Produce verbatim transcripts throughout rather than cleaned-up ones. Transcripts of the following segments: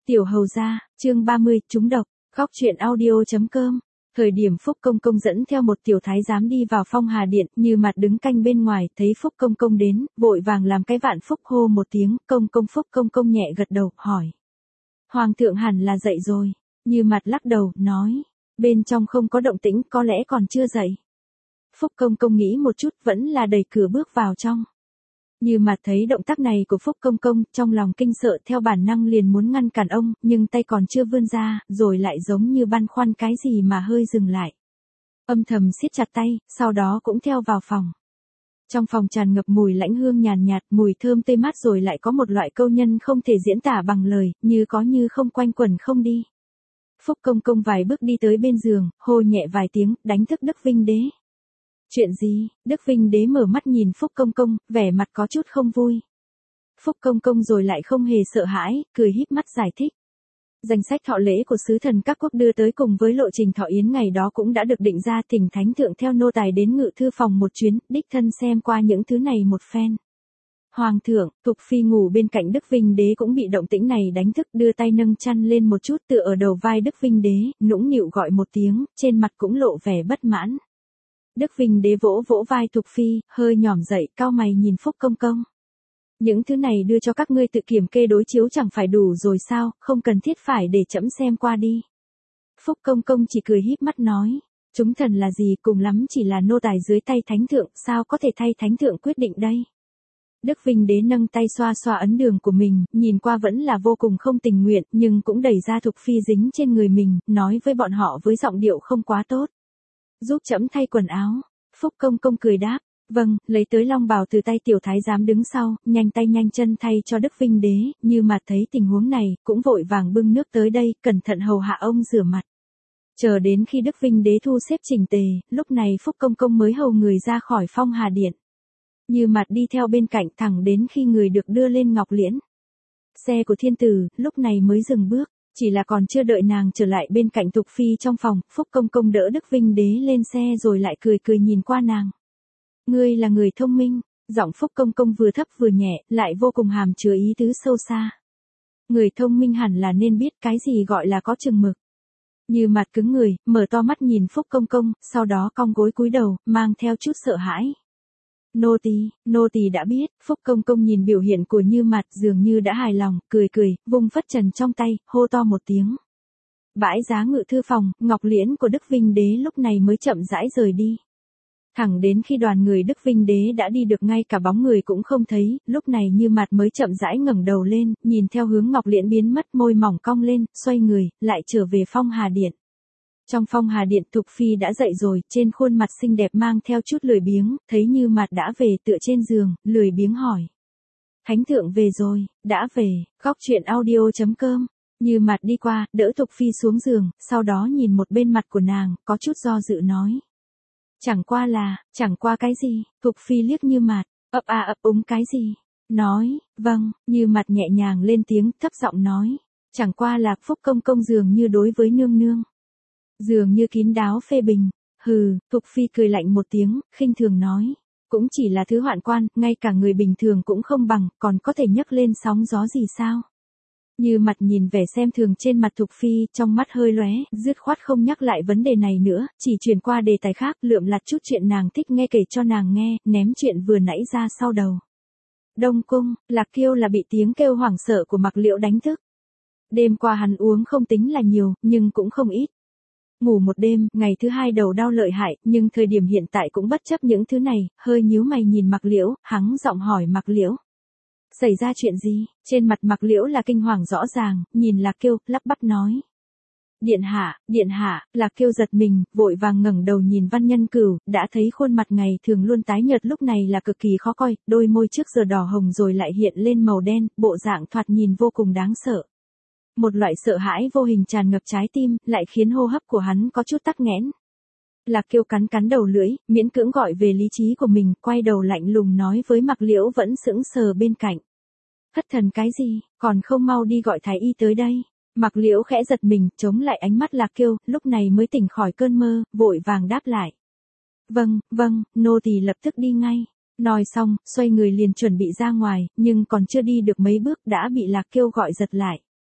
Tiểu hầu gia, chương ba mươi, trúng độc, góc truyện audio.com. Thời điểm Phúc Công Công dẫn theo một tiểu thái giám đi vào Phong Hà Điện, Như Mặt đứng canh bên ngoài, thấy Phúc Công Công đến, vội vàng làm cái vạn phúc hô một tiếng, Công Công. Phúc Công Công nhẹ gật đầu, hỏi. Hoàng thượng hẳn là dậy rồi. Như Mặt lắc đầu, nói. Bên trong không có động tĩnh, có lẽ còn chưa dậy. Phúc Công Công nghĩ một chút, vẫn là đẩy cửa bước vào trong. Như Mặt thấy động tác này của Phúc Công Công, trong lòng kinh sợ, theo bản năng liền muốn ngăn cản ông, nhưng tay còn chưa vươn ra, rồi lại giống như băn khoăn cái gì mà hơi dừng lại. Âm thầm siết chặt tay, sau đó cũng theo vào phòng. Trong phòng tràn ngập mùi lãnh hương nhàn nhạt, mùi thơm tê mát, rồi lại có một loại câu nhân không thể diễn tả bằng lời, như có như không, quanh quẩn không đi. Phúc Công Công vài bước đi tới bên giường, hô nhẹ vài tiếng, đánh thức Đức Vinh Đế. Chuyện gì? Đức Vinh Đế mở mắt nhìn Phúc Công Công, vẻ mặt có chút không vui. Phúc Công Công rồi lại không hề sợ hãi, cười híp mắt giải thích. Danh sách thọ lễ của sứ thần các quốc đưa tới cùng với lộ trình thọ yến ngày đó cũng đã được định ra, thỉnh thánh thượng theo nô tài đến ngự thư phòng một chuyến, đích thân xem qua những thứ này một phen. Hoàng thượng, Thục Phi ngủ bên cạnh Đức Vinh Đế cũng bị động tĩnh này đánh thức, đưa tay nâng chăn lên một chút tựa ở đầu vai Đức Vinh Đế, nũng nịu gọi một tiếng, trên mặt cũng lộ vẻ bất mãn. Đức Vinh Đế vỗ vỗ vai Thục Phi, hơi nhỏm dậy, cau mày nhìn Phúc Công Công. Những thứ này đưa cho các ngươi tự kiểm kê đối chiếu chẳng phải đủ rồi sao, không cần thiết phải để trẫm xem qua đi. Phúc Công Công chỉ cười híp mắt nói, chúng thần là gì, cùng lắm chỉ là nô tài dưới tay thánh thượng, sao có thể thay thánh thượng quyết định đây. Đức Vinh Đế nâng tay xoa xoa ấn đường của mình, nhìn qua vẫn là vô cùng không tình nguyện, nhưng cũng đẩy ra Thục Phi dính trên người mình, nói với bọn họ với giọng điệu không quá tốt. Giúp trẫm thay quần áo. Phúc Công Công cười đáp, vâng, lấy tới long bào từ tay tiểu thái giám đứng sau, nhanh tay nhanh chân thay cho Đức Vinh Đế, Như Mặt thấy tình huống này, cũng vội vàng bưng nước tới đây, cẩn thận hầu hạ ông rửa mặt. Chờ đến khi Đức Vinh Đế thu xếp chỉnh tề, lúc này Phúc Công Công mới hầu người ra khỏi Phong Hà Điện. Như Mặt đi theo bên cạnh thẳng đến khi người được đưa lên ngọc liễn. Xe của thiên tử, lúc này mới dừng bước. Chỉ là còn chưa đợi nàng trở lại bên cạnh Thục Phi trong phòng, Phúc Công Công đỡ Đức Vinh Đế lên xe rồi lại cười cười nhìn qua nàng. Ngươi là người thông minh, giọng Phúc Công Công vừa thấp vừa nhẹ, lại vô cùng hàm chứa ý tứ sâu xa. Người thông minh hẳn là nên biết cái gì gọi là có chừng mực. Như Mặt cứng người, mở to mắt nhìn Phúc Công Công, sau đó cong gối cúi đầu, mang theo chút sợ hãi. Nô tỳ, nô tỳ đã biết. Phúc Công Công nhìn biểu hiện của Như Mặt dường như đã hài lòng, cười cười, vung phất trần trong tay, hô to một tiếng. Bãi giá ngự thư phòng, ngọc liễn của Đức Vinh Đế lúc này mới chậm rãi rời đi. Thẳng đến khi đoàn người Đức Vinh Đế đã đi được ngay cả bóng người cũng không thấy, lúc này Như Mặt mới chậm rãi ngẩng đầu lên, nhìn theo hướng ngọc liễn biến mất, môi mỏng cong lên, xoay người, lại trở về Phong Hà Điện. Trong Phong Hà Điện, Thục Phi đã dậy rồi, trên khuôn mặt xinh đẹp mang theo chút lười biếng, thấy Như Mặt đã về tựa trên giường, lười biếng hỏi. Thánh thượng về rồi, đã về, góc truyện audio.com. Như Mặt đi qua, đỡ Thục Phi xuống giường, sau đó nhìn một bên mặt của nàng, có chút do dự nói. Chẳng qua là, chẳng qua cái gì, Thục Phi liếc Như Mặt, ấp a ấp úng cái gì. Nói, vâng, Như Mặt nhẹ nhàng lên tiếng, thấp giọng nói. Chẳng qua là Phúc Công Công dường như đối với nương nương. Dường như kín đáo phê bình. Hừ, Thục Phi cười lạnh một tiếng, khinh thường nói. Cũng chỉ là thứ hoạn quan, ngay cả người bình thường cũng không bằng, còn có thể nhấc lên sóng gió gì sao? Như Mặt nhìn vẻ xem thường trên mặt Thục Phi, trong mắt hơi lóe, dứt khoát không nhắc lại vấn đề này nữa, chỉ chuyển qua đề tài khác, lượm lặt chút chuyện nàng thích nghe kể cho nàng nghe, ném chuyện vừa nãy ra sau đầu. Đông cung, Lạc Kiêu là bị tiếng kêu hoảng sợ của Mặc Liễu đánh thức. Đêm qua hắn uống không tính là nhiều, nhưng cũng không ít. Ngủ một đêm, ngày thứ hai đầu đau lợi hại, nhưng thời điểm hiện tại cũng bất chấp những thứ này, hơi nhíu mày nhìn Mặc Liễu, hắng giọng hỏi Mặc Liễu. Xảy ra chuyện gì? Trên mặt Mặc Liễu là kinh hoàng rõ ràng, nhìn Lạc Kiêu, lắp bắp nói. Điện hạ, điện hạ, Lạc Kiêu giật mình, vội vàng ngẩng đầu nhìn Văn Nhân Cửu, đã thấy khuôn mặt ngày thường luôn tái nhợt lúc này là cực kỳ khó coi, đôi môi trước giờ đỏ hồng rồi lại hiện lên màu đen, bộ dạng thoạt nhìn vô cùng đáng sợ. Một loại sợ hãi vô hình tràn ngập trái tim, lại khiến hô hấp của hắn có chút tắc nghẽn. Lạc Kiêu cắn cắn đầu lưỡi, miễn cưỡng gọi về lý trí của mình, quay đầu lạnh lùng nói với Mặc Liễu vẫn sững sờ bên cạnh. Thất thần cái gì, còn không mau đi gọi thái y tới đây. Mặc Liễu khẽ giật mình, chống lại ánh mắt Lạc Kiêu, lúc này mới tỉnh khỏi cơn mơ, vội vàng đáp lại. Vâng, vâng, nô tỳ lập tức đi ngay. Nói xong, xoay người liền chuẩn bị ra ngoài, nhưng còn chưa đi được mấy bước đã bị Lạc Kiêu gọi giật lại.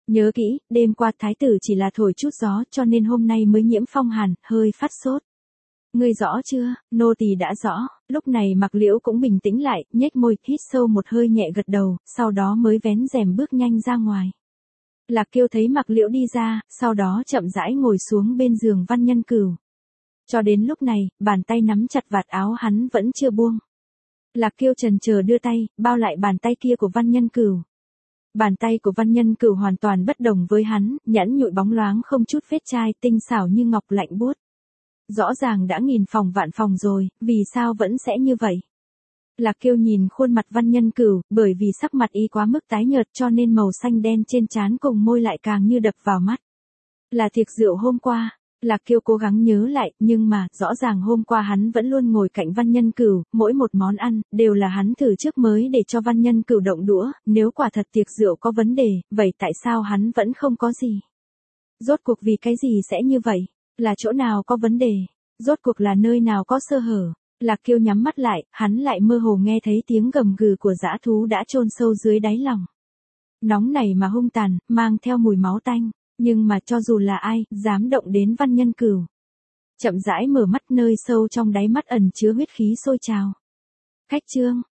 Nhớ kỹ, đêm qua thái tử chỉ là thổi chút gió cho nên hôm nay mới nhiễm phong hàn, hơi phát sốt. Ngươi rõ chưa, nô tỳ đã rõ, lúc này Mạc Liễu cũng bình tĩnh lại, nhếch môi, hít sâu một hơi nhẹ gật đầu, sau đó mới vén rèm bước nhanh ra ngoài. Lạc Kiêu thấy Mạc Liễu đi ra, sau đó chậm rãi ngồi xuống bên giường Văn Nhân Cửu. Cho đến lúc này, bàn tay nắm chặt vạt áo hắn vẫn chưa buông. Lạc Kiêu chần chờ đưa tay, bao lại bàn tay kia của Văn Nhân Cửu. Bàn tay của Văn Nhân Cửu hoàn toàn bất đồng với hắn, nhẵn nhụi bóng loáng không chút vết chai, tinh xảo như ngọc lạnh buốt. Rõ ràng đã nghìn phòng vạn phòng rồi, vì sao vẫn sẽ như vậy? Lạc Kiêu nhìn khuôn mặt Văn Nhân Cửu, bởi vì sắc mặt y quá mức tái nhợt cho nên màu xanh đen trên trán cùng môi lại càng như đập vào mắt. Là tiệc rượu hôm qua. Lạc Kiêu cố gắng nhớ lại, nhưng mà, rõ ràng hôm qua hắn vẫn luôn ngồi cạnh Văn Nhân Cửu, mỗi một món ăn, đều là hắn thử trước mới để cho Văn Nhân Cửu động đũa, nếu quả thật tiệc rượu có vấn đề, vậy tại sao hắn vẫn không có gì? Rốt cuộc vì cái gì sẽ như vậy? Là chỗ nào có vấn đề? Rốt cuộc là nơi nào có sơ hở? Lạc Kiêu nhắm mắt lại, hắn lại mơ hồ nghe thấy tiếng gầm gừ của dã thú đã chôn sâu dưới đáy lòng. Nóng này mà hung tàn, mang theo mùi máu tanh. Nhưng mà cho dù là ai, dám động đến Văn Nhân Cửu. Chậm rãi mở mắt, nơi sâu trong đáy mắt ẩn chứa huyết khí sôi trào. Khách trương,